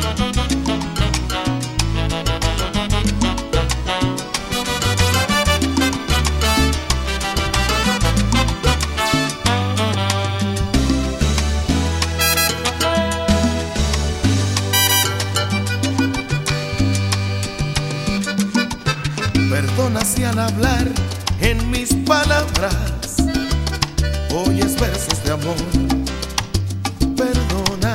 Perdona si al hablar en mis palabras oyes versos de amor. Perdona,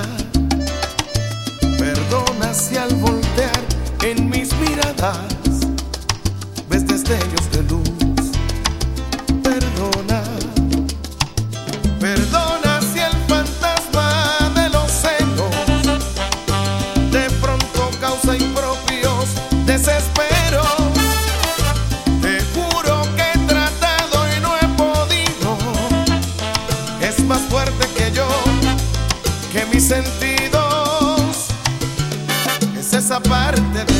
perdona si al voltear en mis miradas ves destellos de luz. Perdona, perdona si el fantasma de los celos de pronto causa impropios desesperos. Más fuerte que yo, que mis sentidos, es esa parte de